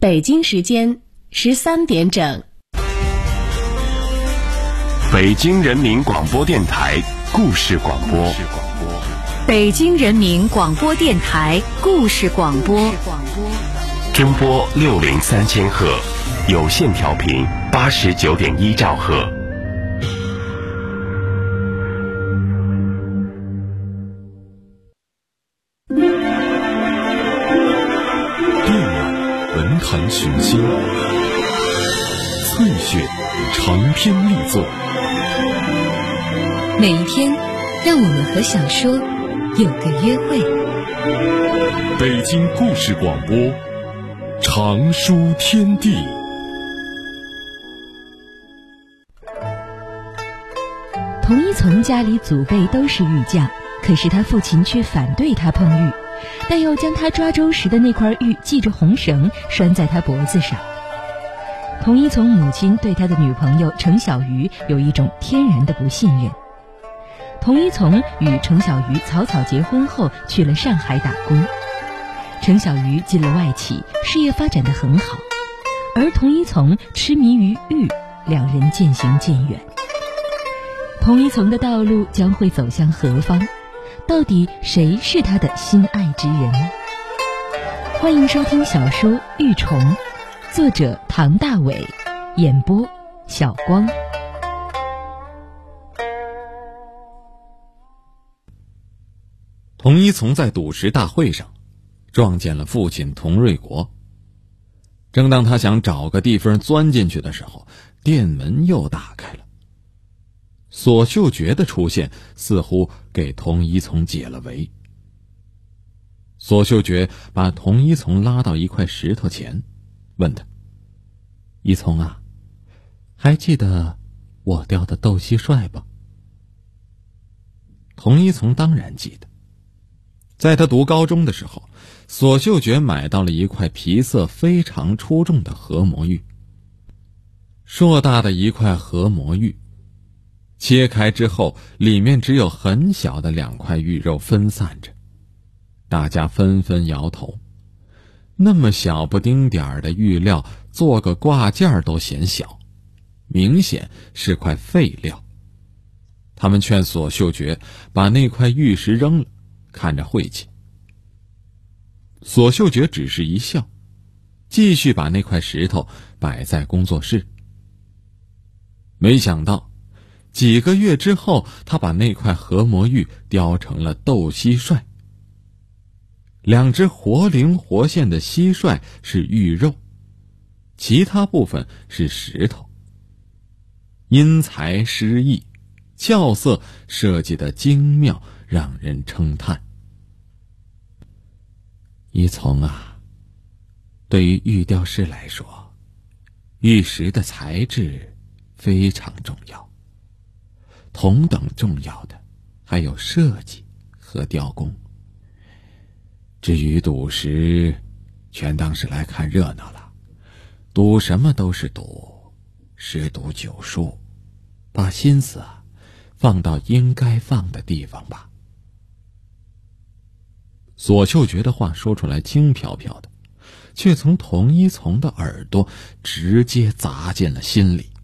北京时间13点整。 北京人民广播电台故事广播。 北京人民广播电台故事广播。 中波603000赫，有线调频89.1兆赫。 电影文坛群星，翠雪长篇力作。 每一天，让我们和小说有个约会。 北京故事广播，长书天地。 童一从家里祖辈都是玉匠，可是他父亲却反对他碰玉，但又将他抓周时的那块玉系着红绳拴在他脖子上。童一从母亲对他的女朋友程小鱼有一种天然的不信任。童一从与程小鱼草草结婚后去了上海打工，程小鱼进了外企，事业发展得很好，而童一从痴迷于玉，两人渐行渐远。童一从的道路将会走向何方？到底谁是他的心爱之人？欢迎收听小说《玉虫》，作者唐大伟，演播小光。 童一从在赌石大会上撞见了父亲童瑞国。正当他想找个地方钻进去的时候，店门又打开了。索秀觉的出现似乎给童一从解了围。索秀觉把童一从拉到一块石头前，问他：一从啊，还记得我钓的斗蟋蟀吧？童一从当然记得。在他读高中的时候，索秀觉买到了一块皮色非常出众的河魔玉。硕大的一块河魔玉，切开之后，里面只有很小的2块玉肉分散着。大家纷纷摇头，那么小不丁点儿的玉料，做个挂件都嫌小，明显是块废料。他们劝索秀觉把那块玉石扔了，看着晦气。索秀觉只是一笑，继续把那块石头摆在工作室。没想到几个月之后，他把那块河魔玉雕成了斗蟋蟀。2只活灵活现的蟋蟀是玉肉，其他部分是石头。因材施艺，俏色设计的精妙，让人称叹。一从啊，对于玉雕师来说，玉石的材质非常重要，同等重要的还有设计和雕工。至于赌石，全当是来看热闹了，赌什么都是赌，十赌九输，把心思放到应该放的地方吧。索秀觉的话说出来轻飘飘的，却从童一从的耳朵直接砸进了心里。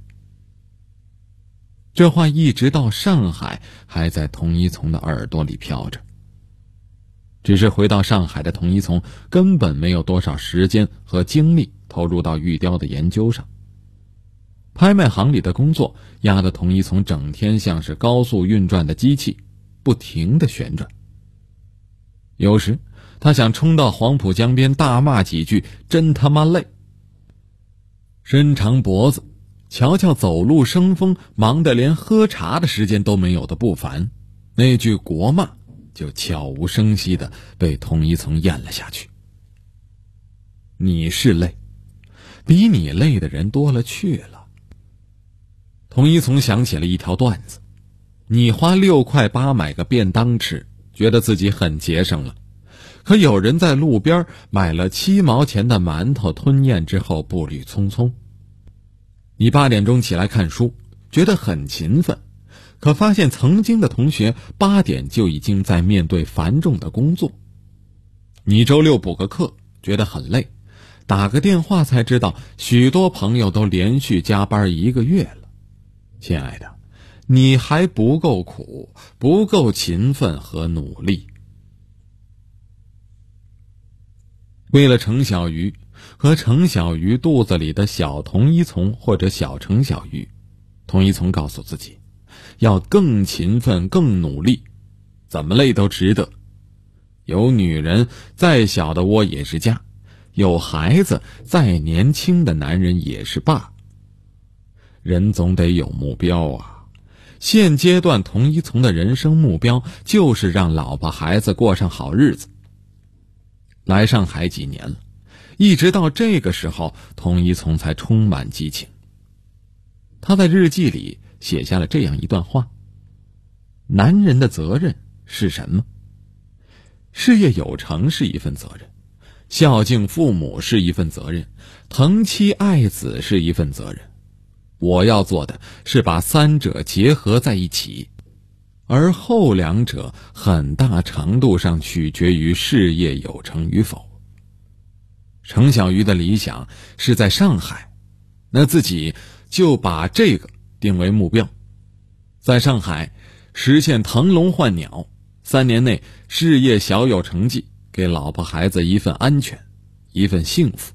这话一直到上海还在童一从的耳朵里飘着。只是回到上海的童一从根本没有多少时间和精力投入到玉雕的研究上。拍卖行里的工作压得童一从整天像是高速运转的机器，不停地旋转。有时他想冲到黄浦江边大骂几句，真他妈累。伸长脖子，瞧瞧走路生风，忙得连喝茶的时间都没有的不凡，那句国骂就悄无声息地被童一从咽了下去。你是累，比你累的人多了去了。童一从想起了一条段子：你花6块8买个便当吃，觉得自己很节省了，可有人在路边买了7毛钱的馒头吞咽之后步履匆匆。你8点钟起来看书，觉得很勤奋，可发现曾经的同学8点就已经在面对繁重的工作。你周6补个课，觉得很累， 打个电话才知道，许多朋友都连续加班1个月了。亲爱的，你还不够苦，不够勤奋和努力。为了程小鱼和程小鱼肚子里的小童一从或者小程小鱼，童一从告诉自己，要更勤奋更努力，怎么累都值得。有女人再小的窝也是家，有孩子再年轻的男人也是爸。人总得有目标啊！现阶段童一从的人生目标就是让老婆孩子过上好日子。来上海几年了，一直到这个时候，童一从才充满激情。他在日记里写下了这样一段话：男人的责任是什么？事业有成是一份责任，孝敬父母是一份责任，疼妻爱子是一份责任。我要做的是把三者结合在一起，而后两者很大程度上取决于事业有成与否。程小鱼的理想是在上海，那自己就把这个定为目标，在上海实现腾笼换鸟，3年内事业小有成绩，给老婆孩子一份安全，一份幸福。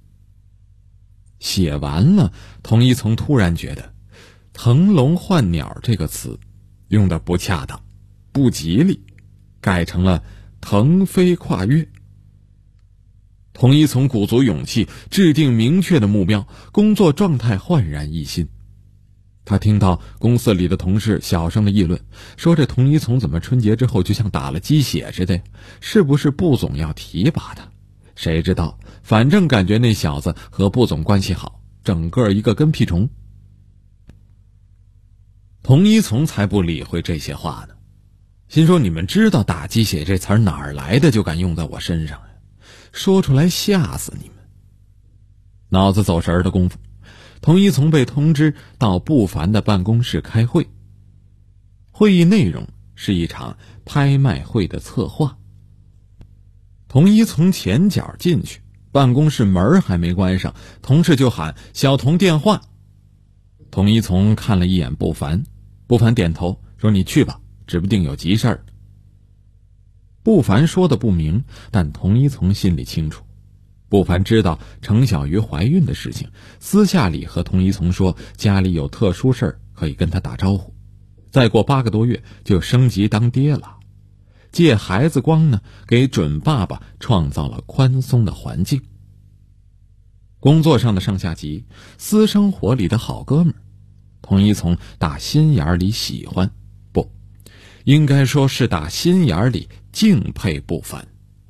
写完了，童一从突然觉得腾笼换鸟这个词用得不恰当，不吉利，改成了腾飞跨越。童一从鼓足勇气，制定明确的目标，工作状态焕然一新。他听到公司里的同事小声的议论，说这童一从怎么春节之后就像打了鸡血似的，是不是布总要提拔他？谁知道，反正感觉那小子和布总关系好，整个一个跟屁虫。童一从才不理会这些话呢，心说你们知道打鸡血这词儿哪儿来的，就敢用在我身上呀？说出来吓死你们！脑子走神的功夫，童一从被通知到布凡的办公室开会。会议内容是一场拍卖会的策划。童一从前脚进去，办公室门还没关上，同事就喊小童电话。童一从看了一眼布凡，布凡点头说你去吧，指不定有急事儿。布凡说的不明，但童一从心里清楚。布凡知道程小鱼怀孕的事情，私下里和童一从说家里有特殊事儿可以跟他打招呼，再过8个多月就升级当爹了。借孩子光呢，给准爸爸创造了宽松的环境。工作上的上下级，私生活里的好哥们儿，童一从打心眼里喜欢，不，应该说是打心眼里敬佩布凡。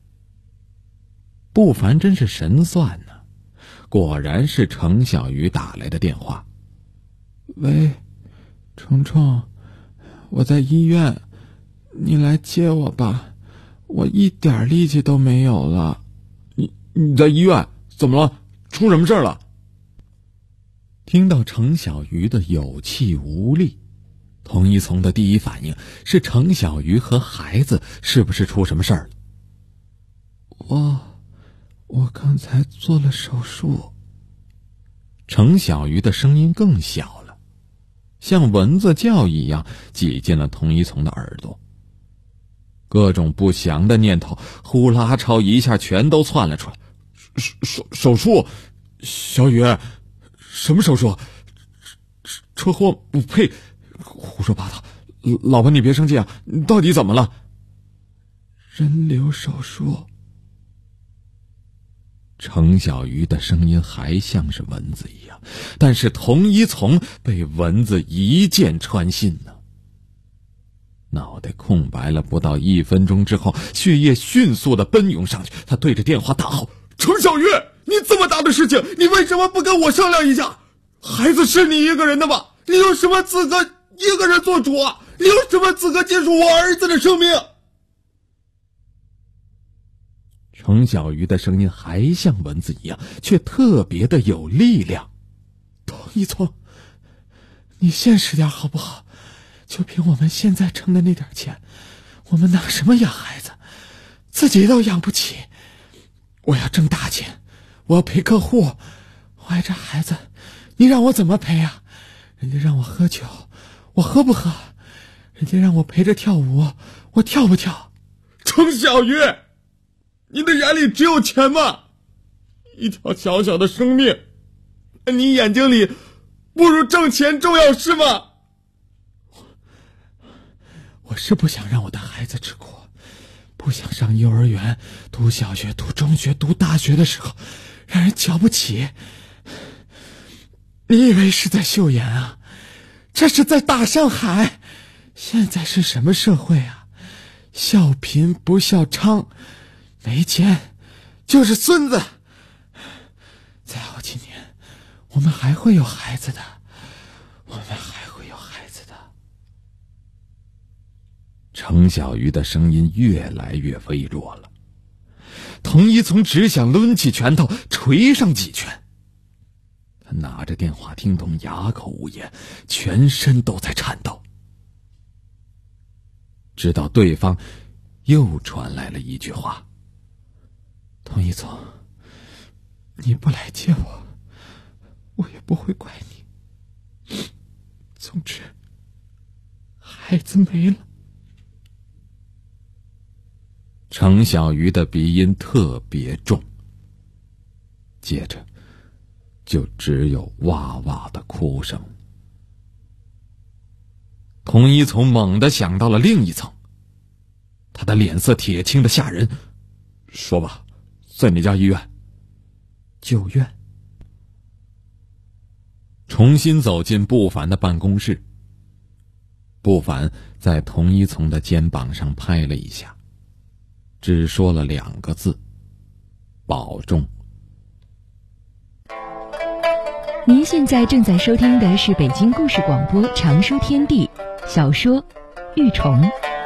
布凡真是神算呢，果然是程小鱼打来的电话。喂，虫虫，我在医院，你来接我吧，我一点力气都没有了。你在医院？怎么了？出什么事了？听到程小鱼的有气无力，童一从的第一反应是程小鱼和孩子是不是出什么事儿了？我刚才做了手术。程小鱼的声音更小了，像蚊子叫一样挤进了童一从的耳朵。各种不祥的念头呼啦超一下全都窜了出来。手术？小雨，什么手术？车祸？不呸，胡说八道！老婆你别生气啊，你到底怎么了？人流手术。程小鱼的声音还像是蚊子一样，但是童一从被蚊子一箭穿心呢。脑袋空白了不到1分钟之后，血液迅速的奔涌上去，他对着电话大吼：程小鱼，你这么大的事情，你为什么不跟我商量一下？孩子是你一个人的吗？你有什么资格一个人做主啊？你有什么资格结束我儿子的生命？程小鱼的声音还像蚊子一样，却特别的有力量。童一从，你现实点好不好？就凭我们现在挣的那点钱，我们拿什么养孩子？自己都养不起。我要挣大钱， 我要陪客户，我爱这孩子，你让我怎么陪啊？人家让我喝酒，我喝不喝？人家让我陪着跳舞，我跳不跳？程小鱼，你的眼里只有钱吗？一条小小的生命，你眼睛里不如挣钱重要是吗？我是不想让我的孩子吃苦，不想上幼儿园、读小学、读中学、读大学的时候让人瞧不起。你以为是在秀妍啊？这是在大上海。现在是什么社会啊？笑贫不笑娼，没钱就是孙子。再好几年，我们还会有孩子的，我们还会有孩子的。程小鱼的声音越来越微弱了，童一从只想抡起拳头捶上几拳。他拿着电话听筒，哑口无言，全身都在颤抖。直到对方又传来了一句话：童一总，你不来接我，我也不会怪你。总之，孩子没了。程小鱼的鼻音特别重，接着就只有哇哇的哭声。童一从猛地想到了另一层，他的脸色铁青的吓人。说吧，在哪家医院？9院。重新走进不凡的办公室，不凡在童一从的肩膀上拍了一下，只说了2个字：保重。 您现在正在收听的是北京故事广播常书天地小说《玉虫》。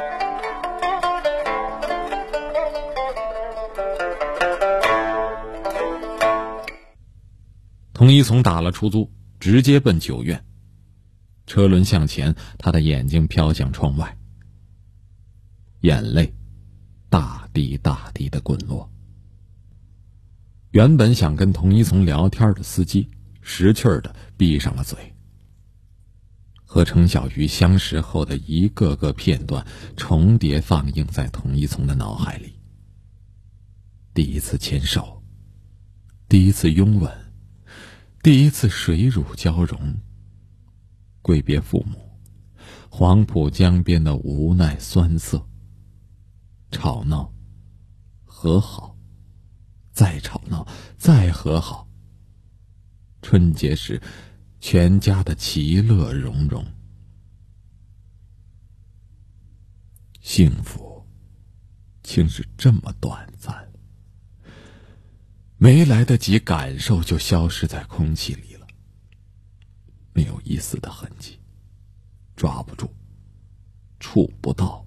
童一从打了出租，直接奔9院。车轮向前，他的眼睛飘向窗外，眼泪大滴大滴的滚落。原本想跟童一从聊天的司机识趣儿的闭上了嘴。和程小鱼相识后的一个个片段重叠放映在童一从的脑海里。第一次牵手，第一次拥吻，第一次水乳交融，跪别父母，黄浦江边的无奈酸涩，吵闹，和好，再吵闹，再和好。春节时全家的其乐融融。幸福竟是这么短暂，没来得及感受就消失在空气里了，没有一丝的痕迹，抓不住，触不到。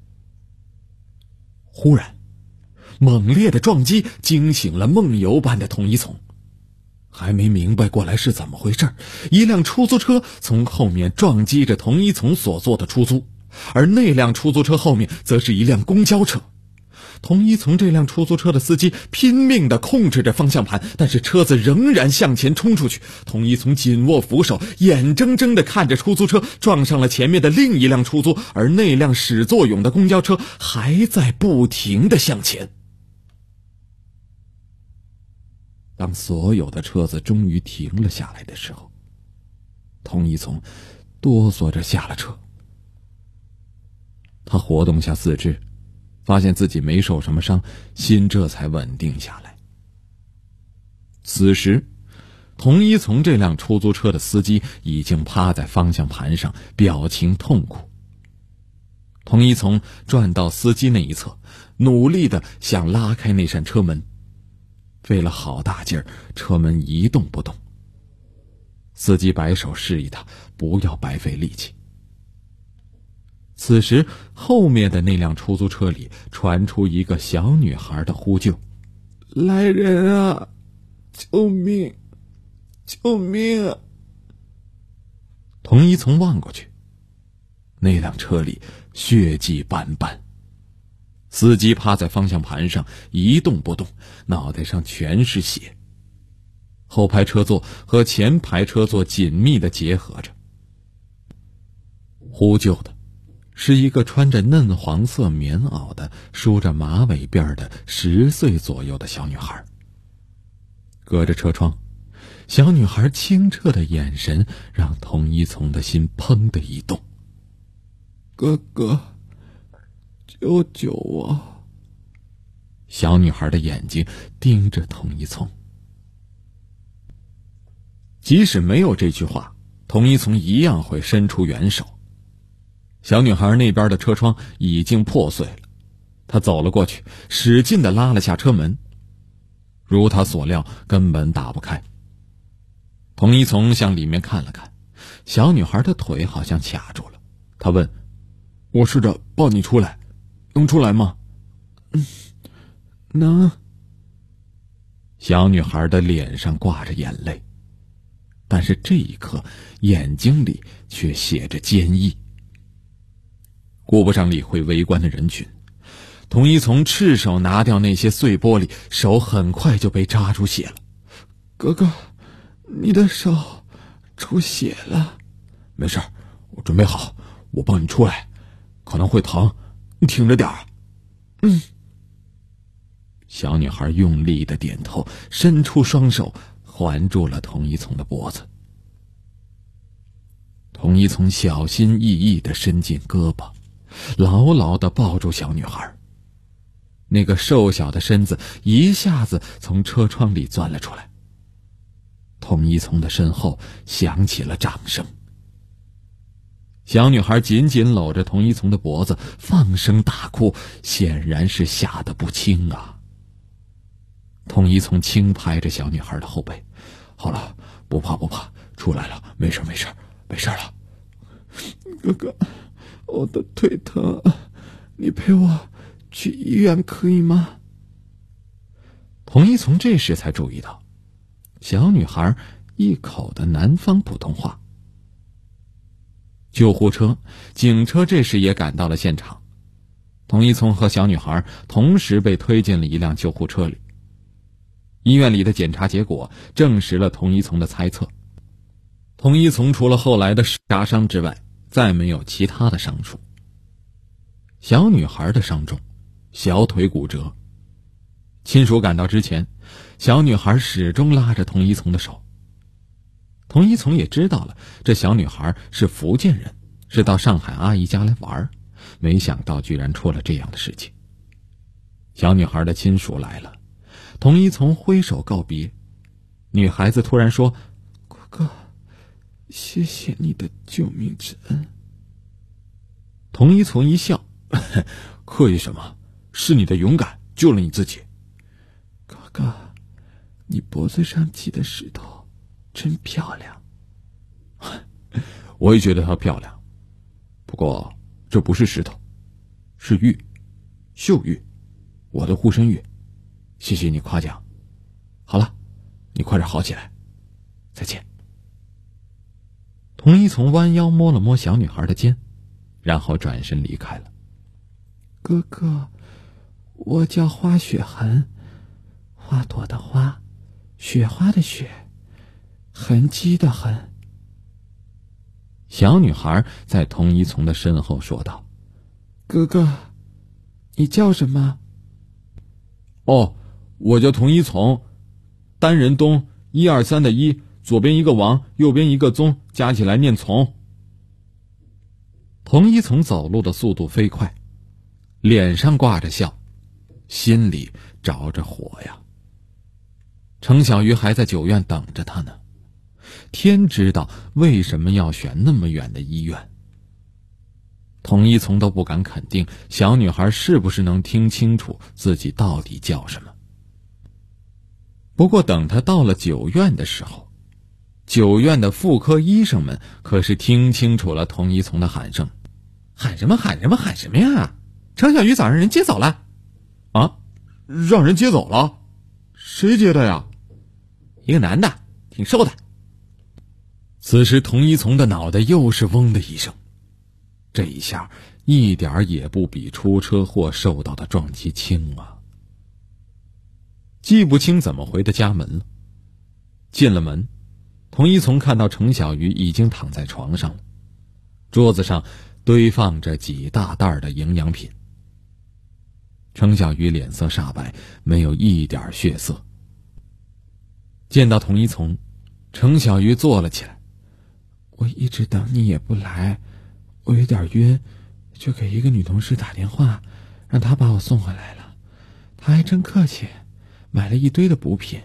忽然猛烈的撞击惊醒了梦游般的童一从，还没明白过来是怎么回事，一辆出租车从后面撞击着童一从所坐的出租，而那辆出租车后面则是一辆公交车。童一从这辆出租车的司机拼命地控制着方向盘，但是车子仍然向前冲出去。童一从紧握扶手，眼睁睁地看着出租车撞上了前面的另一辆出租，而那辆始作俑的公交车还在不停地向前。当所有的车子终于停了下来的时候，童一从哆嗦着下了车。他活动下四肢，发现自己没受什么伤，心这才稳定下来。此时童一从这辆出租车的司机已经趴在方向盘上，表情痛苦。童一从转到司机那一侧，努力地想拉开那扇车门，费了好大劲儿，车门一动不动。司机摆手示意他不要白费力气。此时后面的那辆出租车里传出一个小女孩的呼救：来人啊，救命，救命啊！童一从望过去，那辆车里血迹斑斑，司机趴在方向盘上一动不动，脑袋上全是血， 后排车座和前排车座紧密地结合着。呼救的是一个穿着嫩黄色棉袄的、梳着马尾辫的10岁左右的小女孩。隔着车窗，小女孩清澈的眼神让童一从的心砰的一动。哥哥，救救我！小女孩的眼睛盯着童一从。即使没有这句话，童一从一样会伸出援手。小女孩那边的车窗已经破碎了，她走了过去，使劲地拉了下车门，如她所料，根本打不开。童一从向里面看了看，小女孩的腿好像卡住了。他问：“我试着抱你出来，能出来吗？”“能。”小女孩的脸上挂着眼泪，但是这一刻眼睛里却写着坚毅。顾不上理会围观的人群，童一从赤手拿掉那些碎玻璃，手很快就被扎出血了。“哥哥，你的手出血了。”“没事，我准备好，我帮你出来，可能会疼，你挺着点儿。”“小女孩用力的点头，伸出双手环住了童一从的脖子。童一从小心翼翼的伸进胳膊，牢牢地抱住小女孩。那个瘦小的身子一下子从车窗里钻了出来。童一从的身后响起了掌声。小女孩紧紧搂着童一从的脖子，放声大哭，显然是吓得不轻啊。童一从轻拍着小女孩的后背：“好了，不怕不怕，出来了，没事没事没事了。”“哥哥，我的腿疼，你陪我去医院可以吗？”童一从这时才注意到，小女孩一口的南方普通话。救护车、警车这时也赶到了现场，童一从和小女孩同时被推进了一辆救护车里。医院里的检查结果证实了童一从的猜测。童一从除了后来的扎伤之外，再没有其他的伤处。小女孩的伤重，小腿骨折。亲属赶到之前，小女孩始终拉着童一从的手。童一从也知道了，这小女孩是福建人，是到上海阿姨家来玩，没想到居然出了这样的事情。小女孩的亲属来了，童一从挥手告别。女孩子突然说：“哥哥，谢谢你的救命之恩。”童一从一笑：“客气什么？是你的勇敢救了你自己。”“哥哥，你脖子上系的石头真漂亮。”“我也觉得它漂亮，不过这不是石头，是玉，秀玉，我的护身玉。谢谢你夸奖。好了，你快点好起来，再见。”童一从弯腰摸了摸小女孩的肩，然后转身离开了。“哥哥，我叫花雪痕，花朵的花，雪花的雪，痕迹的痕。”小女孩在童一从的身后说道：“哥哥，你叫什么？”“哦，我叫童一从，单人东，1、2、3的1，左边一个王，右边一个宗，加起来念从。”童一从走路的速度飞快，脸上挂着笑，心里着着火呀。程小鱼还在9院等着他呢，天知道为什么要选那么远的医院。童一从都不敢肯定小女孩是不是能听清楚自己到底叫什么。不过等他到了9院的时候，9院的妇科医生们可是听清楚了童一从的喊声。“喊什么喊什么喊什么呀？程小鱼早让人接走了。”“啊，让人接走了？谁接的呀？”“一个男的，挺瘦的。”此时童一从的脑袋又是嗡的一声，这一下一点也不比出车祸受到的撞击轻啊。记不清怎么回的家门了。 进了门，童一从看到程小鱼已经躺在床上了，桌子上堆放着几大袋的营养品。程小鱼脸色煞白，没有一点血色。见到童一从，程小鱼坐了起来。我一直等你也不来，我有点晕，就给一个女同事打电话，让她把我送回来了。她还真客气，买了一堆的补品。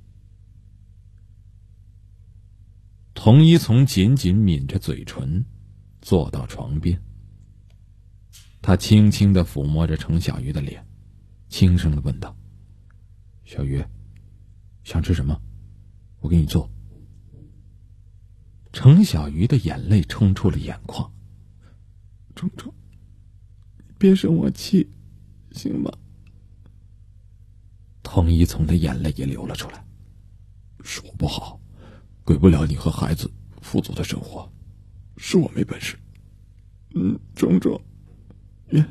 童一从紧紧抿着嘴唇，坐到床边。他轻轻地抚摸着程小鱼的脸，轻声地问道：小鱼，想吃什么？我给你做。程小鱼的眼泪冲出了眼眶。冲，别生我气，行吗？童一从的眼泪也流了出来。是我不好，给不了你和孩子富足的生活，是我没本事。冲，原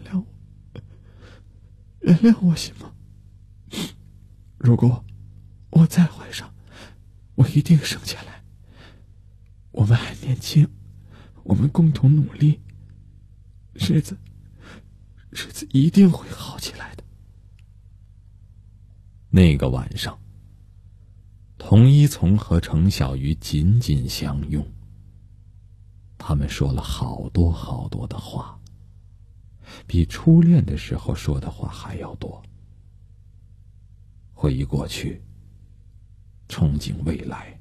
谅我行吗？如果我再怀上，我一定生下来。我们还年轻，我们共同努力，日子一定会好起来的。那个晚上，童一从和程小鱼紧紧相拥，他们说了好多好多的话，比初恋的时候说的话还要多。回忆过去，憧憬未来。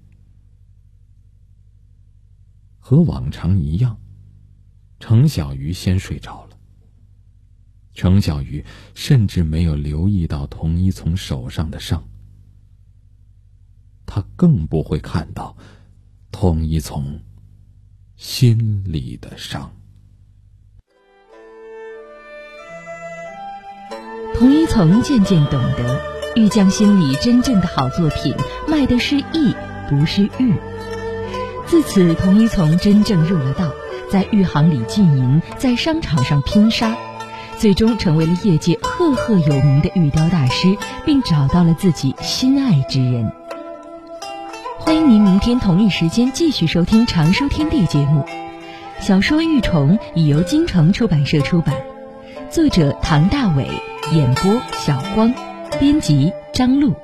和往常一样，程小鱼先睡着了。程小鱼甚至没有留意到童一从手上的伤，他更不会看到童一从心里的伤。 童一从渐渐懂得，玉匠心里真正的好作品卖的是艺，不是玉。自此，童一从真正入了道，在玉行里经营，在商场上拼杀，最终成为了业界赫赫有名的玉雕大师，并找到了自己心爱之人。欢迎您明天同一时间继续收听《常书天地》节目。小说《玉虫》已由京城出版社出版，作者唐大伟，演播小光，编辑张璐。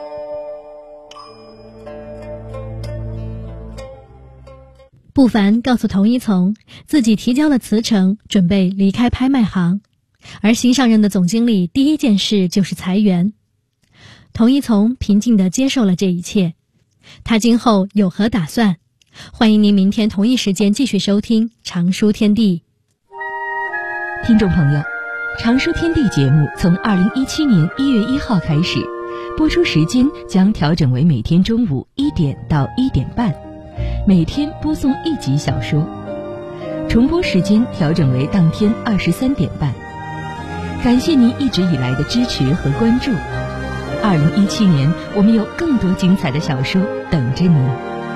不凡告诉童一从，自己提交了辞呈，准备离开拍卖行，而新上任的总经理第一件事就是裁员。童一从平静地接受了这一切，他今后有何打算？欢迎您明天同一时间继续收听《常书天地》。 听众朋友，《常书天地》节目从2017年1月1号开始，播出时间将调整为每天中午1点到1点半，每天播送1集小说，重播时间调整为当天23点半。感谢您一直以来的支持和关注。2017年，我们有更多精彩的小说等着您。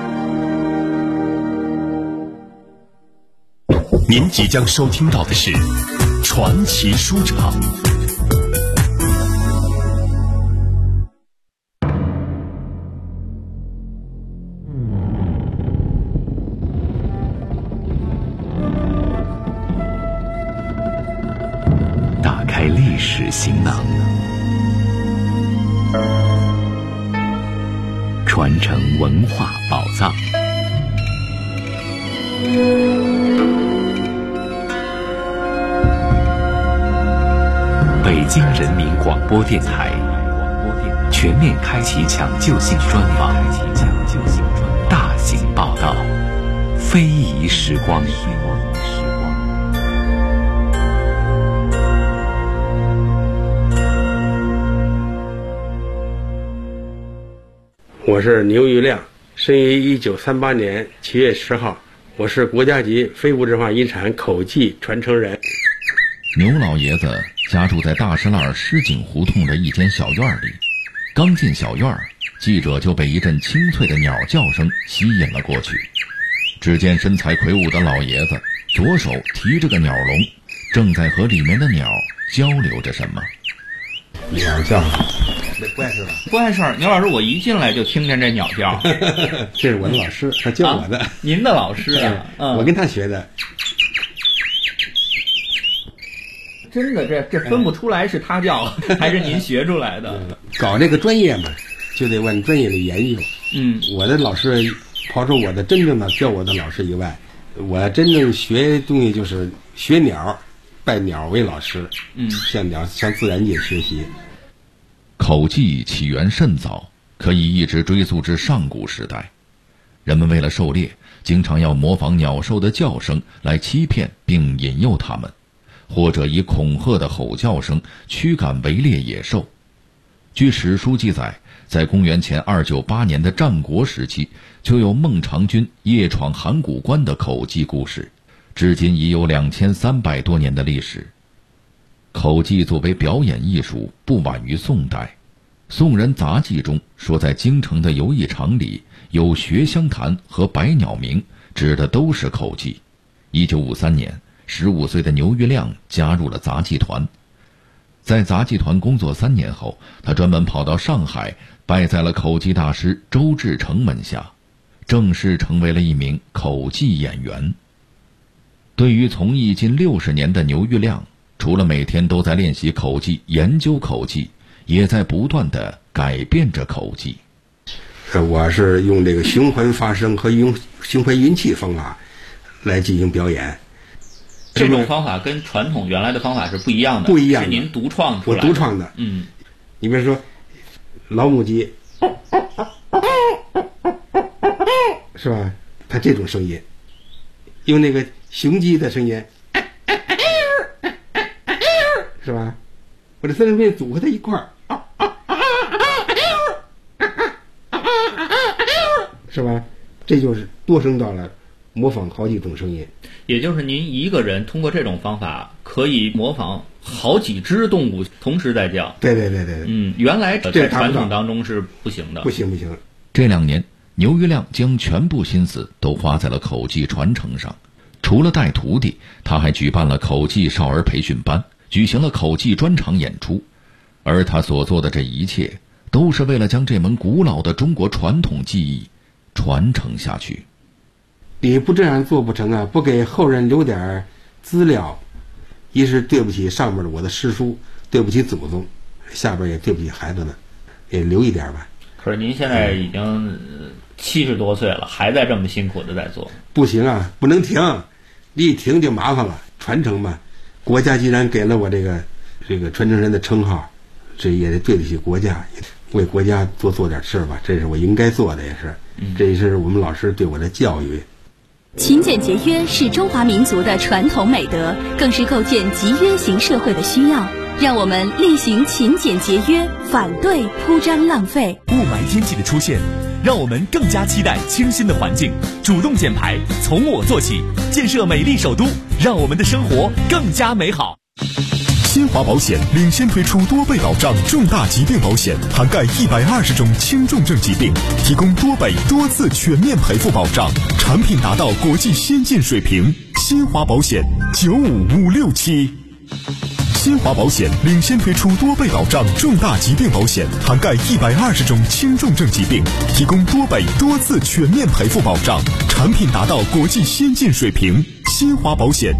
您即将收听到的是传奇书场。打开历史行囊，传承文化宝藏。北京人民广播电台全面开启抢救性专访，大型报道，非遗时光。 我是牛玉亮，生于1938年7月10号，我是国家级非物质文化遗产口技传承人。 牛老爷子家住在大石栏狮井胡同的一间小院里，刚进小院，记者就被一阵清脆的鸟叫声吸引了过去。只见身材魁梧的老爷子左手提着个鸟笼，正在和里面的鸟交流着什么。 鸟叫，不碍事吧？ 不碍事儿。牛老师，我一进来就听见这鸟叫。 这是我的老师，他教我的。 您的老师啊？ 我跟他学的。 真的，这分不出来是他教还是您学出来的。 搞这个专业嘛，就得往专业里研究。我的老师，刨出我的真正的教我的老师以外，我真正学东西就是学鸟，拜鸟为老师。向自然界学习。 口技起源甚早，可以一直追溯至上古时代。人们为了狩猎，经常要模仿鸟兽的叫声来欺骗并引诱它们，或者以恐吓的吼叫声驱赶围猎野兽。据史书记载，在公元前298年的战国时期，就有孟尝君夜闯函谷关的口技故事，至今已有2300多年的历史。口技作为表演艺术，不晚于宋代。宋人杂记中说，在京城的游艺场里有学香坛和百鸟鸣，指的都是口技。1953年，15岁的牛玉亮加入了杂技团。在杂技团工作3年后，他专门跑到上海，拜在了口技大师周志成门下，正式成为了一名口技演员。对于从艺近60年的牛玉亮，除了每天都在练习口技、研究口技，也在不断地改变着口技。 我是用这个循环发声和用循环运气方法来进行表演。 这种方法跟传统原来的方法是不一样的， 不一样的， 是您独创出来的。 我独创的。你比如说老母鸡，是吧？它这种声音，用那个雄鸡的声音，是吧？我这三声变组合在一块儿，是吧？这就是多声道了，模仿好几种声音。 也就是您一个人通过这种方法可以模仿好几只动物同时在叫。 对。 原来在传统当中是不行的。 不行。 这2年，牛玉亮将全部心思都花在了口技传承上。除了带徒弟，他还举办了口技少儿培训班，举行了口技专场演出。而他所做的这一切，都是为了将这门古老的中国传统技艺传承下去。 你不这样做不成啊！不给后人留点资料，一是对不起上面的我的师叔，对不起祖宗，下边也对不起孩子们，也留一点吧。 可是您现在已经70多岁了，还在这么辛苦的在做。 不行啊，不能停，一停就麻烦了。传承嘛，国家既然给了我这个传承人的称号，这也得对得起国家，为国家多做点事儿吧，这是我应该做的，也是。这也是我们老师对我的教育。 勤俭节约是中华民族的传统美德，更是构建集约型社会的需要。让我们厉行勤俭节约，反对铺张浪费。 雾霾天气的出现，让我们更加期待清新的环境，主动减排，从我做起，建设美丽首都，让我们的生活更加美好。 新华保险领先推出多倍保障重大疾病保险，涵盖120种轻重症疾病，提供多倍多次全面赔付保障，产品达到国际先进水平。新华保险95567。新华保险领先推出多倍保障重大疾病保险，涵盖120种轻重症疾病，提供多倍多次全面赔付保障，产品达到国际先进水平。新华保险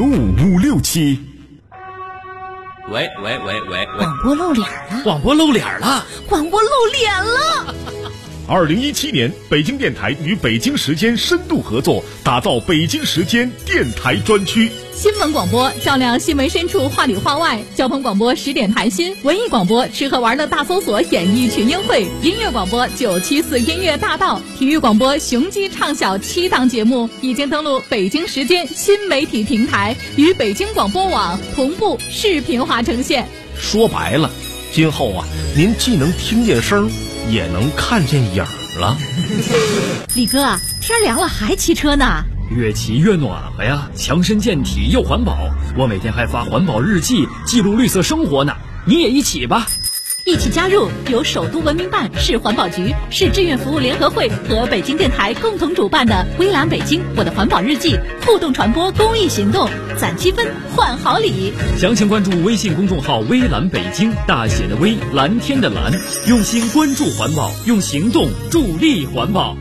95567。 喂， 广播露脸了！ 广播露脸了 ！2017年，北京电台与北京时间深度合作，打造北京时间电台专区。 新闻广播照亮新闻深处，话里话外；交通广播10点谈心，文艺广播吃喝玩乐大搜索演艺群英会，音乐广播974音乐大道，体育广播雄鸡唱晓7档节目已经登陆北京时间新媒体平台，与北京广播网同步视频化呈现。 说白了，今后啊，您既能听见声，也能看见影了。 李哥，天凉了还骑车呢？ 越骑越暖和呀，强身健体又环保。我每天还发环保日记，记录绿色生活呢。你也一起吧。 一起加入由首都文明办、市环保局、市志愿服务联合会和北京电台共同主办的微蓝北京我的环保日记互动传播公益行动，攒积分换好礼。 详情关注微信公众号微蓝北京，大写的微，蓝天的蓝，用心关注环保，用行动助力环保。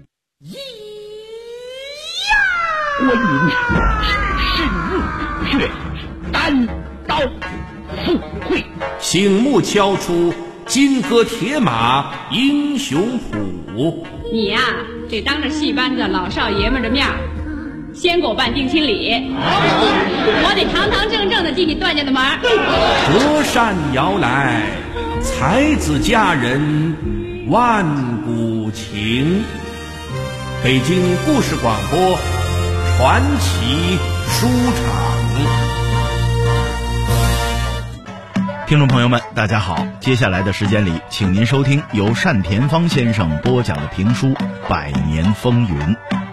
观音是日月单刀赴会， 醒目敲出金戈铁马英雄谱。 你呀，这当着戏班子老少爷们的面，先给我办定亲礼，我得堂堂正正的进你段家的门。 折扇摇来，才子佳人万古情。北京故事广播传奇书场。 听众朋友们，大家好，接下来的时间里，请您收听由单田芳先生播讲的评书《百年风云》。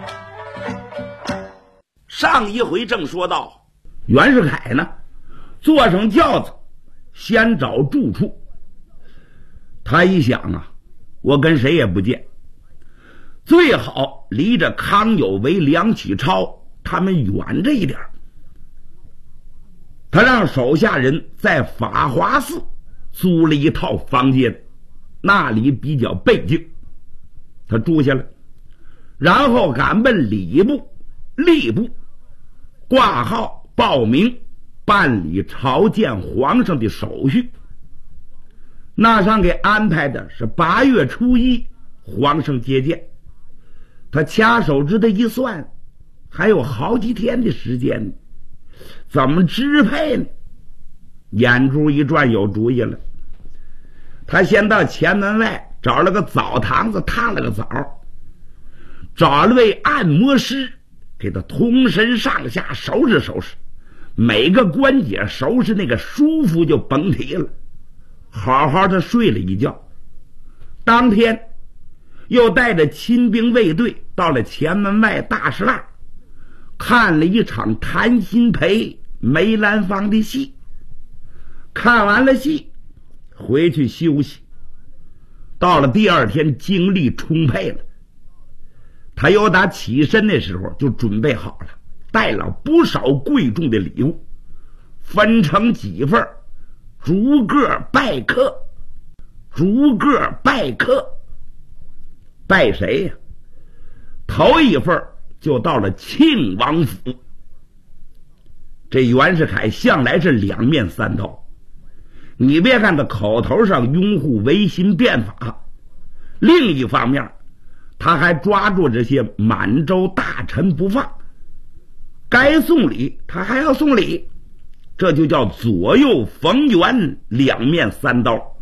上一回正说到，袁世凯呢，坐上轿子，先找住处。他一想啊，我跟谁也不见，最好离着康有为、梁启超他们远着一点。他让手下人在法华寺租了一套房间，那里比较背静，他住下了，然后赶奔礼部、吏部，挂号报名，办理朝见皇上的手续。那上给安排的是8月初1皇上接见。他掐手指头一算，还有好几天的时间呢，怎么支配呢？眼珠一转，有主意了。他先到前门外找了个澡堂子烫了个澡，找了位按摩师给他通身上下收拾收拾，每个关节收拾那个舒服就甭提了。好好的睡了一觉，当天又带着亲兵卫队到了前门外大石栏，看了一场谭鑫培梅兰芳的戏。看完了戏，回去休息。到了第二天，精力充沛了，他又打起身的时候就准备好了，带了不少贵重的礼物，分成几份，逐个拜客。逐个拜客，拜谁呀？头一份就到了庆王府。这袁世凯向来是两面三刀，你别看他口头上拥护维新变法，另一方面他还抓住这些满洲大臣不放，该送礼他还要送礼，这就叫左右逢源，两面三刀。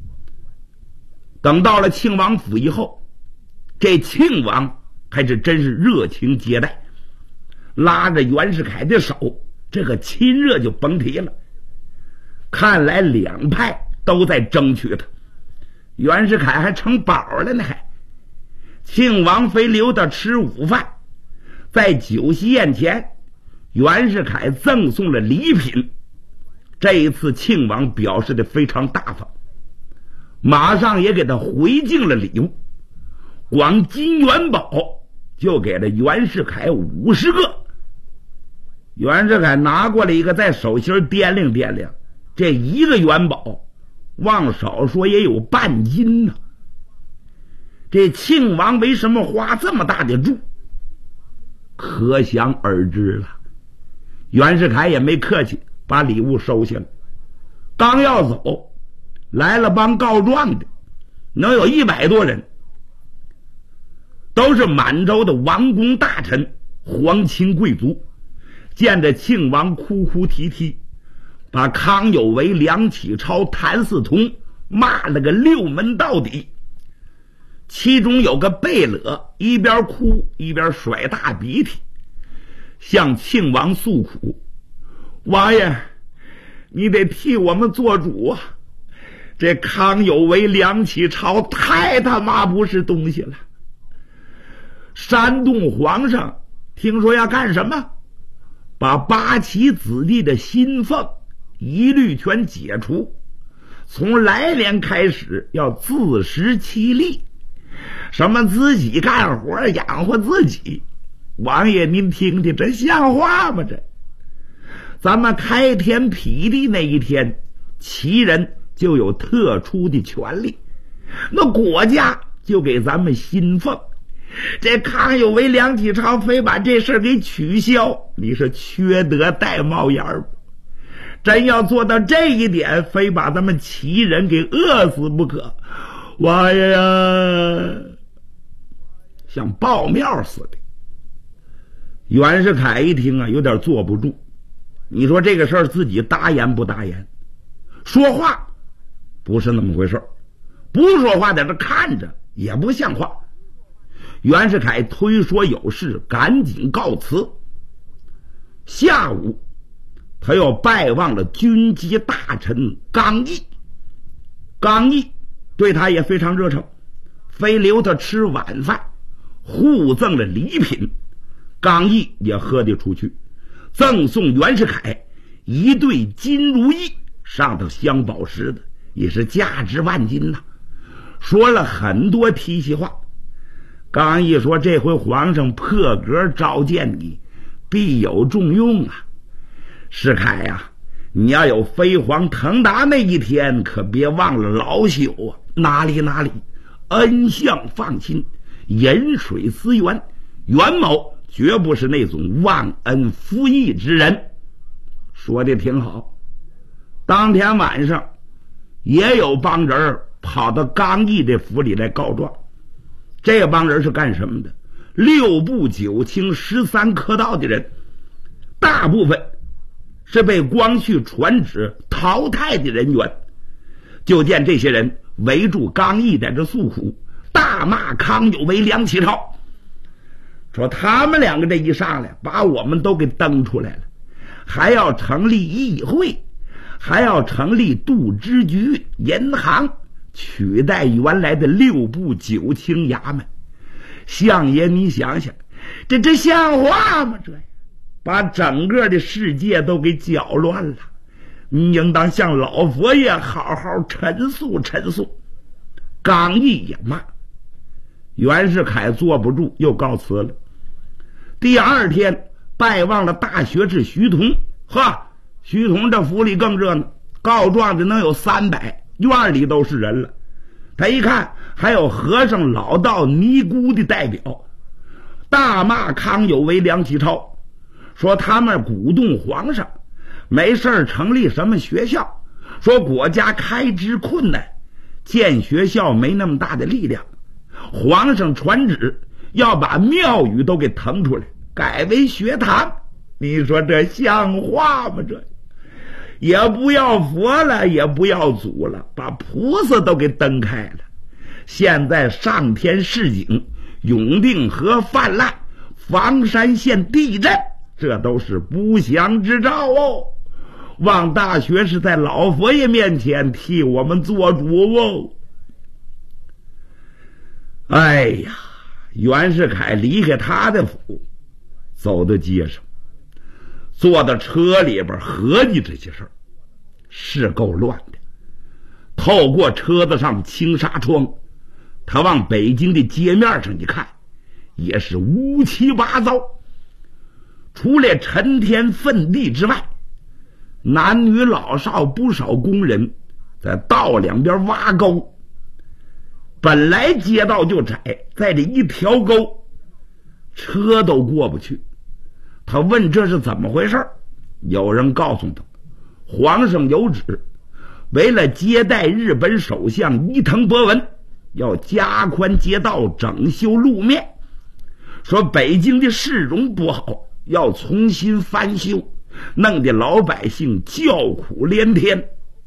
等到了庆王府以后，这庆王还是真是热情接待，拉着袁世凯的手，这个亲热就甭提了。看来两派都在争取他，袁世凯还成宝了呢。还庆王非留他吃午饭，在酒席宴前，袁世凯赠送了礼品。这一次庆王表示的非常大方，马上也给他回敬了礼物，光金元宝就给了袁世凯50个。袁世凯拿过来一个，在手心掂量掂量，这一个元宝往少说也有半斤呢。这庆王为什么花这么大的注，可想而知了。袁世凯也没客气，把礼物收下了。刚要走，来了帮告状的，能有100多人，都是满洲的王公大臣、皇亲贵族。见着庆王哭哭啼啼，把康有为、梁启超、谭嗣同骂了个6门到底。其中有个贝勒一边哭一边甩大鼻涕，向庆王诉苦：王爷，你得替我们做主啊！这康有为、梁启超太他妈不是东西了。煽动皇上听说要干什么，把8旗子弟的薪俸一律全解除， 从来年开始要自食其力，什么自己干活养活自己，王爷您听听，这像话吗？这咱们开天辟地那一天，旗人就有特殊的权利，那国家就给咱们薪俸。这康有为、梁启超非把这事给取消，你是缺德带冒烟儿。真要做到这一点，非把咱们旗人给饿死不可。王爷呀，像爆庙似的。袁世凯一听啊，有点坐不住。你说这个事儿自己答言不答言？说话不是那么回事，不说话在这看着也不像话。袁世凯推说有事，赶紧告辞。下午他又拜望了军机大臣刚毅，刚毅对他也非常热诚，非留他吃晚饭，互赠了礼品。刚毅也喝得出去，赠送袁世凯一对金如意，上头镶宝石的，也是价值万金呐。说了很多提携话。刚毅说，这回皇上破格召见你，必有重用啊。世凯呀，你要有飞黄腾达那一天，可别忘了老朽啊。哪里，恩相放心，饮水思源，袁某绝不是那种忘恩负义之人。说的挺好。当天晚上也有帮人跑到刚毅这府里来告状。这帮人是干什么的？6部9卿13科道的人，大部分是被光绪传旨淘汰的人员。就见这些人围住刚毅在这诉苦，大骂康有为、梁启超，说他们两个这一上来把我们都给蹬出来了，还要成立议会，还要成立度支局、银行，取代原来的6部9卿衙门。相爷你想想，这像话吗？这把整个的世界都给搅乱了。你应当向老佛爷好好陈述陈述。刚毅也骂。袁世凯坐不住，又告辞了。第二天拜望了大学士徐同，徐同这府里更热闹，告状的能有300，院里都是人了。他一看还有和尚、老道、尼姑的代表，大骂康有为、梁启超，说他们鼓动皇上没事成立什么学校，说国家开支困难，建学校没那么大的力量，皇上传旨要把庙宇都给腾出来，改为学堂。你说这像话吗？这也不要佛了，也不要祖了，把菩萨都给蹬开了。现在上天示警，永定河泛滥，房山县地震，这都是不祥之兆哦。望大学士在老佛爷面前替我们做主哦。哎呀，袁世凯离开他的府，走到街上，坐到车里边合计这些事儿，是够乱的。透过车子上的轻纱窗，他往北京的街面上一看，也是乌七八糟。除了陈天粪地之外，男女老少不少工人在道两边挖沟。本来街道就窄，在这一条沟，车都过不去。他问这是怎么回事，有人告诉他，皇上有旨，为了接待日本首相伊藤博文，要加宽街道，整修路面，说北京的市容不好，要重新翻修，弄得老百姓叫苦连天。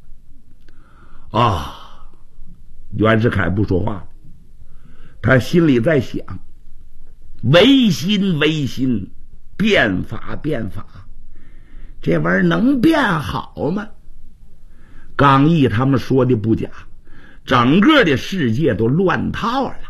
袁世凯不说话，他心里在想，维新，变法，这玩意儿能变好吗？刚毅他们说的不假，整个的世界都乱套了。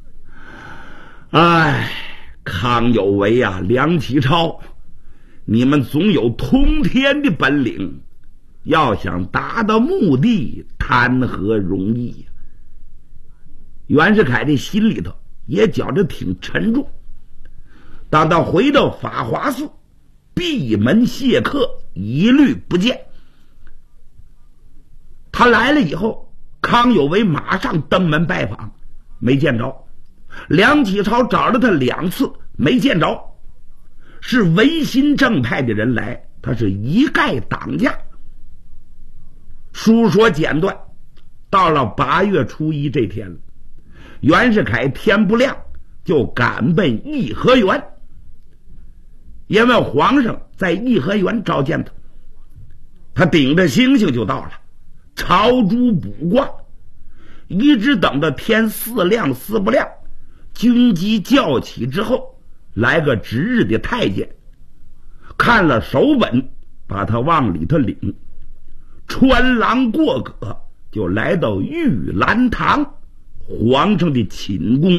康有为啊，梁启超，你们总有通天的本领， 要想达到目的，谈何容易呀！袁世凯这心里头也觉着挺沉重。当他回到法华寺，闭门谢客，一律不见。他来了以后，康有为马上登门拜访，没见着。梁启超找了他2次，没见着。是维新正派的人来，他是一概挡驾。书说简短，到了8月初1这天了，袁世凯天不亮就赶奔颐和园，因为皇上在颐和园召见他，他顶着星星就到了，朝珠卜卦，一直等到天4亮4不亮，军机叫起之后，来个值日的太监看了手本，把他往里头领，穿廊过阁，就来到玉兰堂，皇上的寝宫。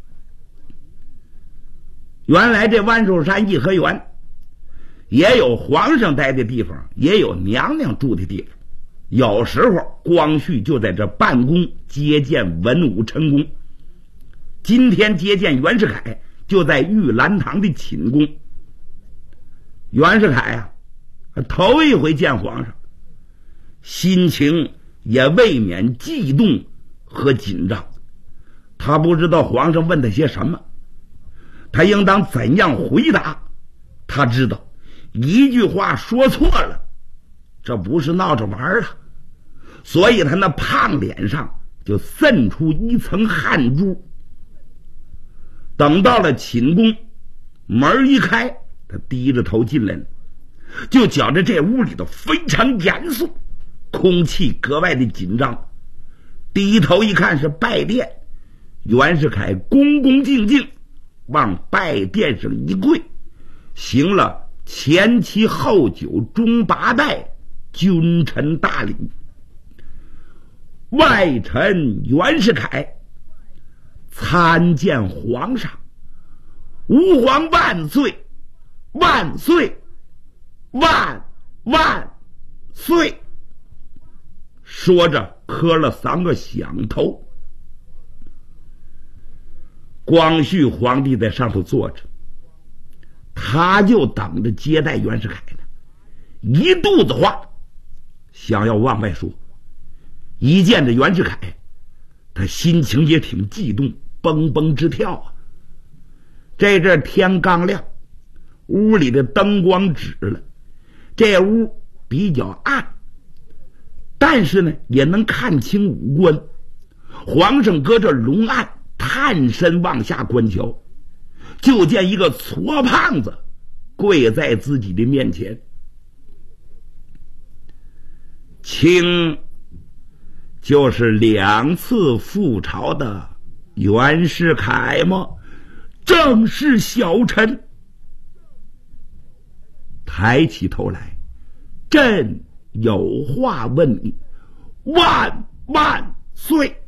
原来这万寿山颐和园也有皇上待的地方，也有娘娘住的地方。有时候光绪就在这办公接见文武臣工，今天接见袁世凯就在玉兰堂的寝宫。袁世凯啊，头一回见皇上，心情也未免激动和紧张。他不知道皇上问他些什么，他应当怎样回答。他知道一句话说错了，这不是闹着玩的，所以他那胖脸上就渗出一层汗珠。等到了寝宫，门一开，他低着头进来了，就觉着这屋里头非常严肃，空气格外的紧张。低头一看是拜殿，袁世凯恭恭敬敬往拜殿上一跪，行了前7后9中8拜君臣大礼。外臣袁世凯参见皇上，吾皇万岁，万岁，万万岁。说着磕了3个响头。光绪皇帝在上头坐着，他就等着接待袁世凯呢，一肚子话想要往外说。一见着袁世凯，他心情也挺激动，蹦蹦直跳啊。这阵天刚亮，屋里的灯光止了，这屋比较暗，但是呢也能看清五官。皇上隔着龙案探身往下观瞧，就见一个矬胖子跪在自己的面前。卿就是2次覆朝的袁世凯吗？正是小臣。抬起头来，朕有话问你，万万岁。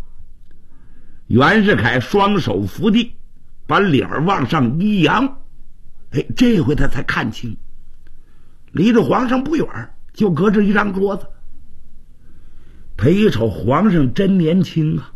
袁世凯双手扶地，把脸往上一扬，这回他才看清，离着皇上不远，就隔着一张桌子。他一瞅皇上真年轻啊，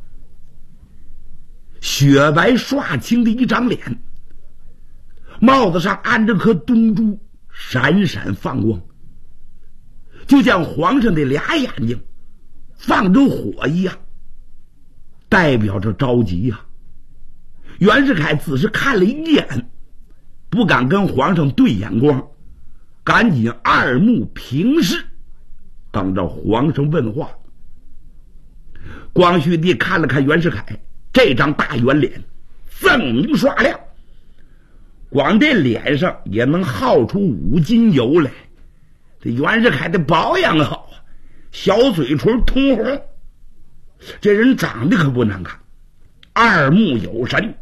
雪白刷青的一张脸，帽子上安着颗东珠，闪闪放光，就像皇上的俩眼睛放着火一样，代表着着急呀。袁世凯只是看了一眼，不敢跟皇上对眼光，赶紧二目平视，等着皇上问话。光绪帝看了看袁世凯这张大圆脸，锃明刷亮，光这脸上也能耗出5斤油来。这袁世凯的保养好啊，小嘴唇通红，这人长得可不难看，二目有神。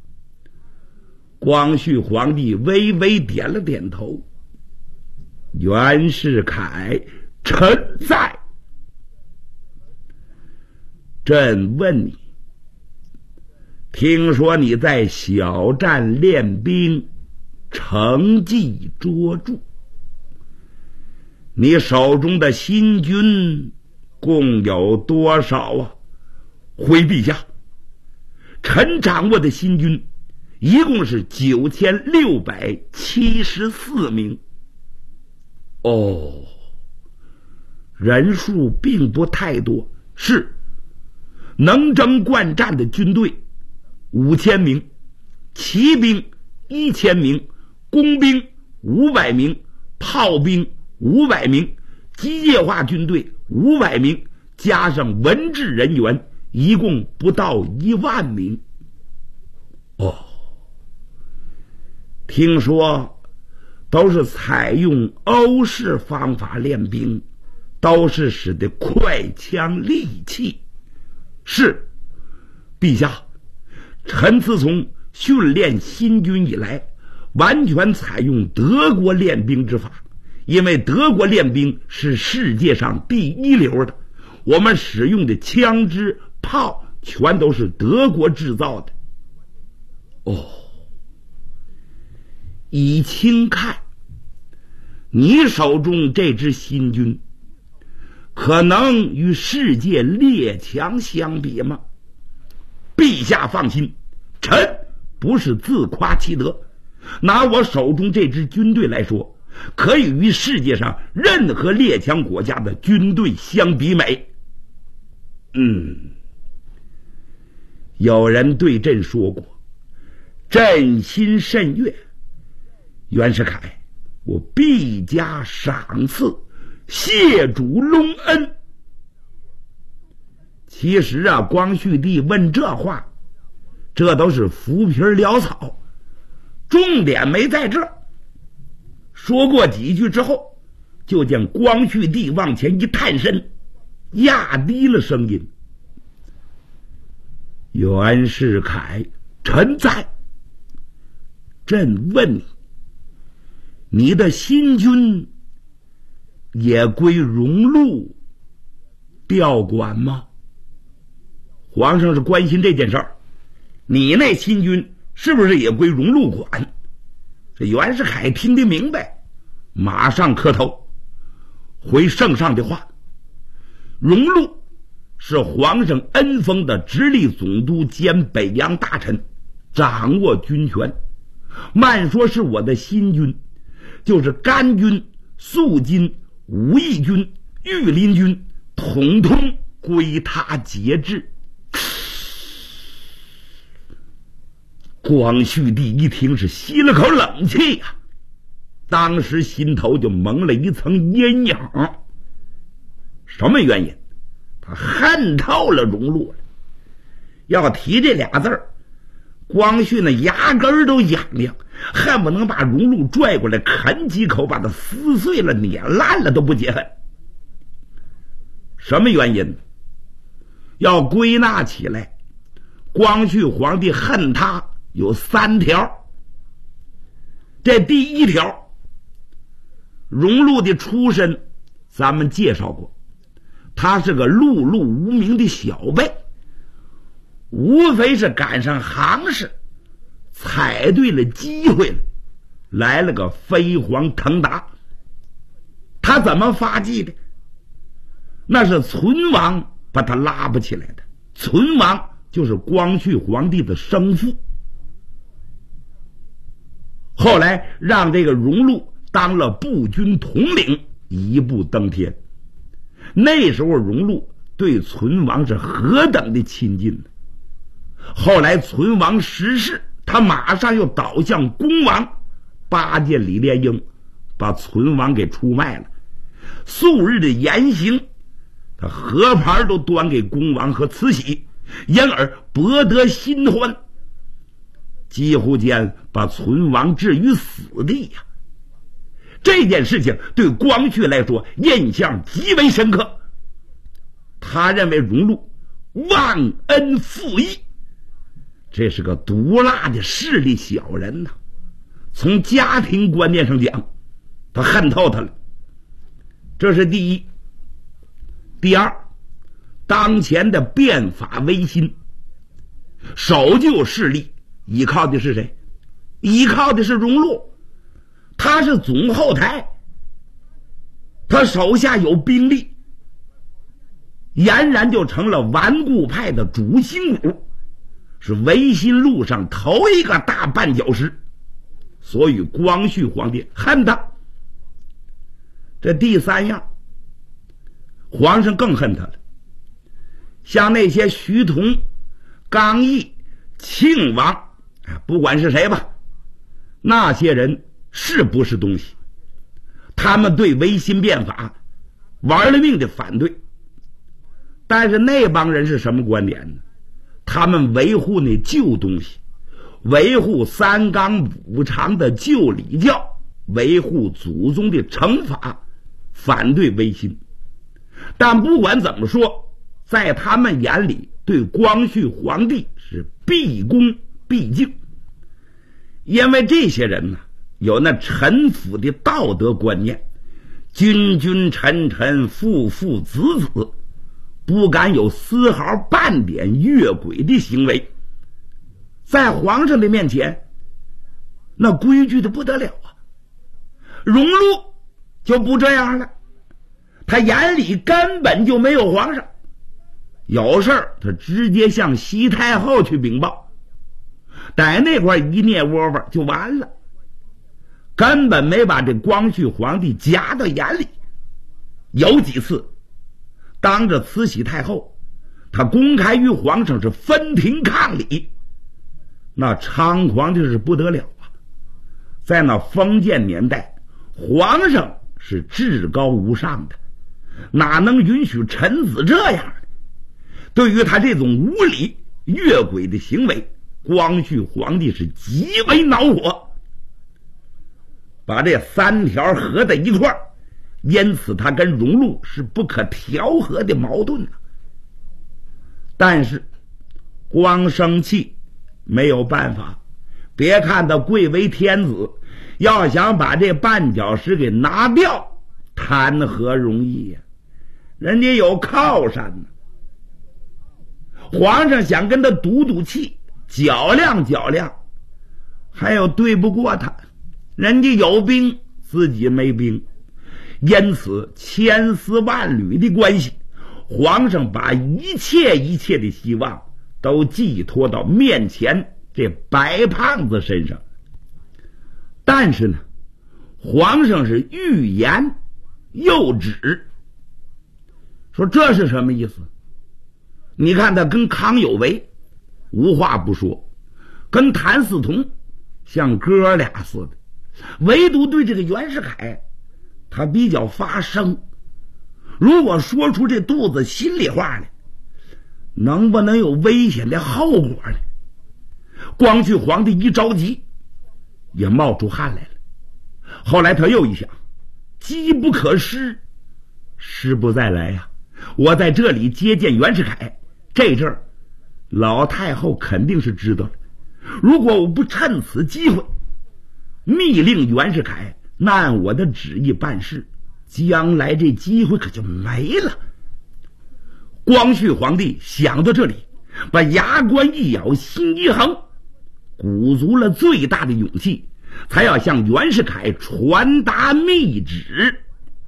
光绪皇帝微微点了点头，袁世凯臣在。朕问你，听说你在小站练兵，成绩卓著， 你手中的新军共有多少啊？回陛下，臣掌握的新军一共是9674名。哦，人数并不太多，是能征惯战的军队5000名，骑兵1000名，工兵500名，炮兵500名，机械化军队500名，加上文职人员一共不到1万名。哦，听说都是采用欧式方法练兵，都是使得快枪利器。是，陛下，臣自从训练新军以来，完全采用德国练兵之法，因为德国练兵是世界上第一流的，我们使用的枪支炮全都是德国制造的。哦，以轻看，你手中这支新军可能与世界列强相比吗？陛下放心，臣不是自夸其德，拿我手中这支军队来说，可以与世界上任何列强国家的军队相比美。有人对朕说过，朕心甚悦，袁世凯，我必加赏赐，谢主隆恩。其实啊，光绪帝问这话，这都是浮皮潦草，重点没在这儿。说过几句之后，就见光绪帝往前一探身，压低了声音：袁世凯，臣在。朕问你，你的新军也归荣禄调管吗？皇上是关心这件事儿，你那新军是不是也归荣禄管？这袁世凯听得明白，马上磕头回圣上的话。荣禄是皇上恩封的直隶总督兼北洋大臣，掌握军权。慢说是我的新军，就是甘军、肃军、武义军、御林军，统统归他节制。光绪帝一听是吸了口冷气呀，当时心头就蒙了一层阴影。什么原因？他恨透了荣禄了。要提这俩字儿，光绪那牙根儿都痒痒，恨不能把荣禄拽过来啃几口，把他撕碎了碾烂了都不解恨。什么原因？要归纳起来，光绪皇帝恨他有3条。这第一条，荣禄的出身咱们介绍过，他是个碌碌无名的小辈，无非是赶上行市，踩对了机会了，来了个飞黄腾达。他怎么发迹的？那是存王把他拉不起来的。存王就是光绪皇帝的生父，后来让这个荣禄当了步军统领，一步登天。那时候荣禄对存王是何等的亲近呢？后来存王逝世，他马上又倒向恭王，巴结李莲英，把存王给出卖了。素日的言行，他河盘都端给恭王和慈禧，因而博得新欢，几乎间把存王置于死地呀。这件事情对光绪来说印象极为深刻，他认为荣禄忘恩负义，这是个毒辣的势利小人呐。从家庭观念上讲，他恨透他了。这是第一。第二，当前的变法维新，守旧势力依靠的是谁？依靠的是荣禄，他是总后台。 他手下有兵力，俨然就成了顽固派的主心骨，是维新路上头一个大绊脚石，所以光绪皇帝恨他。这第三样，皇上更恨他了。像那些徐同、刚毅、庆王，不管是谁吧，那些人是不是东西？他们对维新变法玩了命的反对，但是那帮人是什么观点呢？他们维护那旧东西，维护三纲五常的旧礼教，维护祖宗的惩罚，反对维新。但不管怎么说，在他们眼里，对光绪皇帝是毕恭毕敬，因为这些人呢，有那臣服的道德观念，君君臣臣，父父子子，不敢有丝毫半点越轨的行为。在皇上的面前，那规矩的不得了啊。荣禄就不这样了，他眼里根本就没有皇上，有事儿他直接向西太后去禀报，在那块一捏窝窝就完了，根本没把这光绪皇帝夹到眼里。有几次当着慈禧太后，他公开与皇上是分庭抗礼，那猖狂的是不得了啊！在那封建年代，皇上是至高无上的，哪能允许臣子这样的？对于他这种无理越轨的行为，光绪皇帝是极为恼火，把这三条合在一块儿，因此他跟荣禄是不可调和的矛盾。但是光生气没有办法，别看他贵为天子，要想把这绊脚石给拿掉，谈何容易呀？人家有靠山呢。皇上想跟他赌气，较量较量，还有对不过他，人家有兵，自己没兵，因此千丝万缕的关系，皇上把一切的希望都寄托到面前这白胖子身上。但是呢，皇上是欲言又止，说这是什么意思？你看他跟康有为无话不说，跟谭嗣同像哥俩似的，唯独对这个袁世凯他比较发声，如果说出这肚子心里话来，能不能有危险的后果呢？光绪皇帝一着急也冒出汗来了。后来他又一想，机不可失，失不再来呀！我在这里接见袁世凯，这阵儿老太后肯定是知道了，如果我不趁此机会密令袁世凯按我的旨意办事，将来这机会可就没了。光绪皇帝想到这里，把牙关一咬，心一横，鼓足了最大的勇气，才要向袁世凯传达密旨。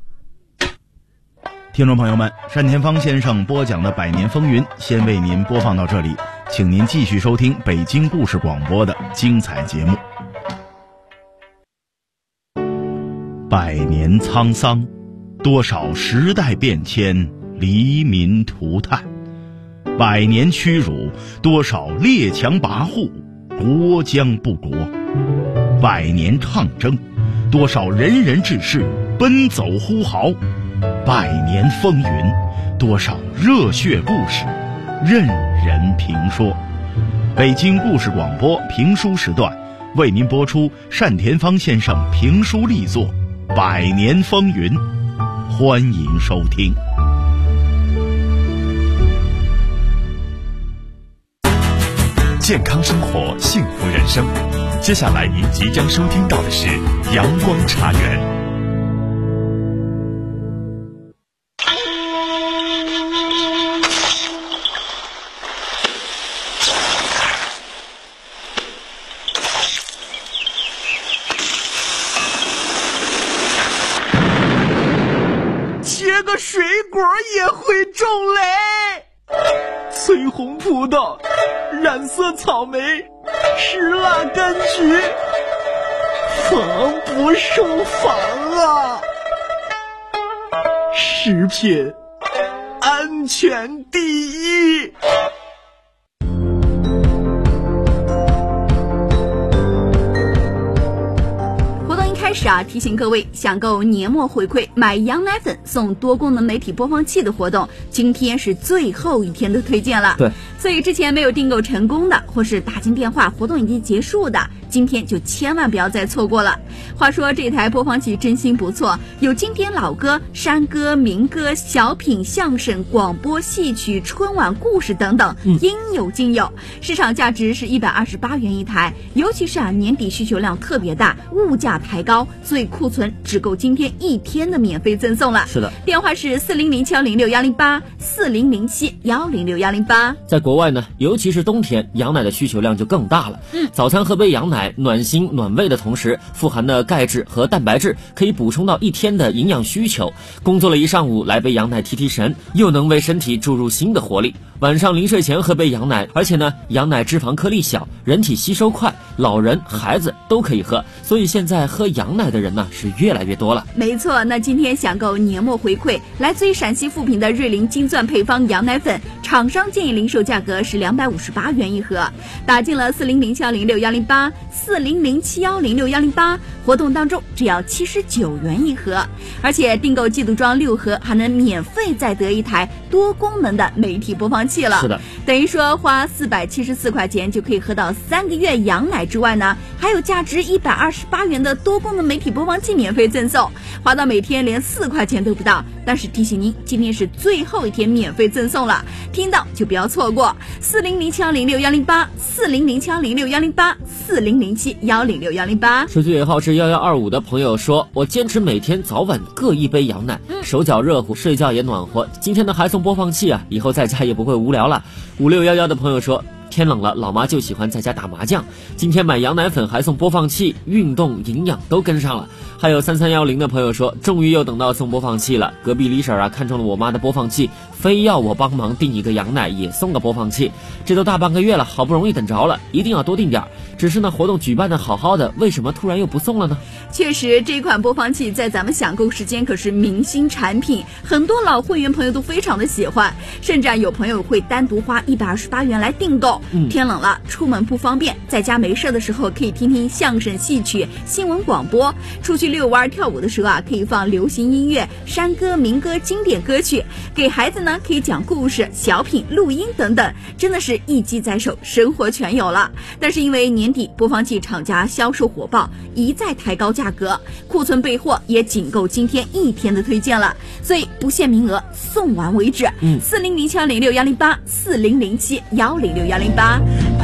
听众朋友们，单田芳先生播讲的《百年风云》先为您播放到这里，请您继续收听北京故事广播的精彩节目。百年沧桑，多少时代变迁，黎民涂炭；百年屈辱，多少列强跋扈，国将不国；百年抗争，多少仁人志士奔走呼号；百年风云，多少热血故事任人评说。北京故事广播评书时段为您播出单田芳先生评书力作《百年风云》，欢迎收听。 健康生活，幸福人生。接下来您即将收听到的是阳光茶园。 红葡萄、染色草莓、石蜡柑橘，防不胜防啊！食品安全第一。 开始提醒各位想购年末回馈买羊奶粉送多功能媒体播放器的活动，今天是最后一天的推荐了。 对， 所以之前没有订购成功的，或是打进电话活动已经结束的，今天就千万不要再错过了。话说这台播放器真心不错，有经典老歌、山歌、民歌、小品、相声、广播、戏曲、春晚故事等等，应有尽有。市场价值是128元一台，尤其是年底需求量特别大，物价抬高，所以库存只够今天一天的免费赠送了。 是的， 电话是4007106108，4007106108。 在国外呢，尤其是冬天，羊奶的需求量就更大了。早餐喝杯羊奶，暖心暖胃的同时，富含的钙质和蛋白质可以补充到一天的营养需求。工作了一上午，来杯羊奶提提神，又能为身体注入新的活力。晚上临睡前喝杯羊奶，而且呢，羊奶脂肪颗粒小，人体吸收快，老人孩子都可以喝，所以现在喝羊奶的人呢是越来越多了。 没错，那今天想购年末回馈来自于陕西富平的瑞麟金钻配方羊奶粉，厂商建议零售价格是258元一盒，打进了4007106108、4007106108，活动当中只要79元一盒，而且订购季度装6盒还能免费再得一台多功能的媒体播放器了。 是的， 等于说花474块钱就可以喝到3个月羊奶之外呢，还有价值128元的多功能媒体播放器免费赠送，花到每天连4块钱都不到。但是提醒您，今天是最后一天免费赠送了，听到就不要错过。4007106108、4007106108、4007106108。 数据尾号是1125的朋友说，我坚持每天早晚各一杯羊奶，手脚热乎，睡觉也暖和。今天呢还送播放器啊，以后在家也不会无聊了。5611的朋友说，天冷了，老妈就喜欢在家打麻将，今天买羊奶粉还送播放器，运动营养都跟上了。还有3310的朋友说，终于又等到送播放器了，隔壁李婶啊看中了我妈的播放器，非要我帮忙订一个羊奶也送个播放器，这都大半个月了，好不容易等着了，一定要多订点。只是呢活动举办的好好的，为什么突然又不送了呢？ 确实，这款播放器在咱们享购时间可是明星产品，很多老会员朋友都非常的喜欢，甚至有朋友会单独花128元来订购。天冷了，出门不方便，在家没事的时候可以听听相声、戏曲、新闻广播，出去遛弯跳舞的时候可以放流行音乐、山歌、民歌、经典歌曲，给孩子呢可以讲故事、小品、录音等等，真的是一机在手，生活全有了。但是因为年底播放器厂家销售火爆，一再抬高价格，库存备货也仅够今天一天的推荐了，所以不限名额，送完为止。4007106108、4007106108。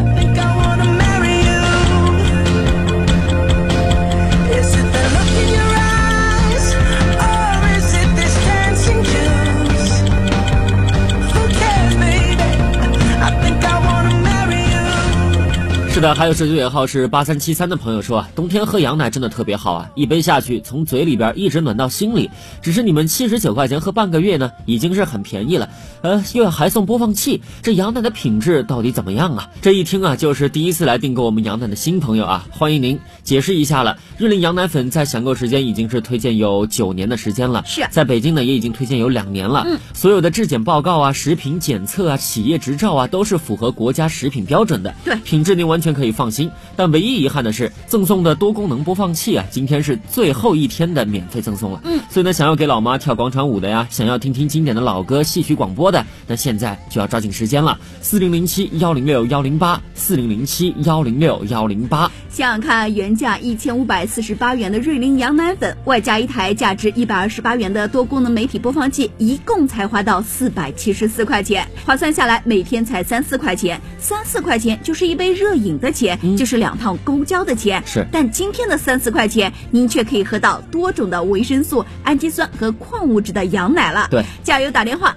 是的，还有手机尾号是8373的朋友说，冬天喝羊奶真的特别好啊，一杯下去从嘴里边一直暖到心里。只是你们79块钱喝半个月呢，已经是很便宜了，又要还送播放器，这羊奶的品质到底怎么样啊？这一听啊，就是第一次来订购我们羊奶的新朋友啊，欢迎您。解释一下了，瑞麟羊奶粉在享购时间已经是推荐有9年的时间了， 是在北京呢也已经推荐有2年了。所有的质检报告啊、食品检测啊、企业执照啊，都是符合国家食品标准的， 对， 品质您完全可以放心。但唯一遗憾的是，赠送的多功能播放器啊，今天是最后一天的免费赠送了。所以呢，想要给老妈跳广场舞的呀，想要听听经典的老歌、戏曲广播的，那现在就要抓紧时间了。4007106108、4007106108。 想想看，原价1548元的瑞麟羊奶粉，外加一台价值128元的多功能媒体播放器，一共才花到474块钱，划算下来每天才3-4块钱，3-4块钱就是一杯热饮的钱，就是2趟公交的钱。 是， 但今天的3-4块钱，您却可以喝到多种的维生素、氨基酸和矿物质的羊奶了。 对， 加油打电话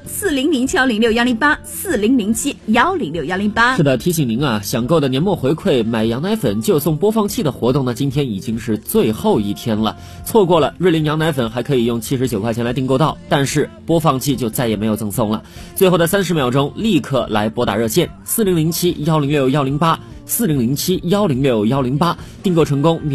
4007106108、4007106108。 是的，提醒您啊，想购的年末回馈买羊奶粉就送播放器的活动呢，今天已经是最后一天了，错过了瑞麟羊奶粉还可以用79块钱来订购到，但是播放器就再也没有赠送了。最后的30秒钟，立刻来拨打热线4007106108，4007106108，订购成功。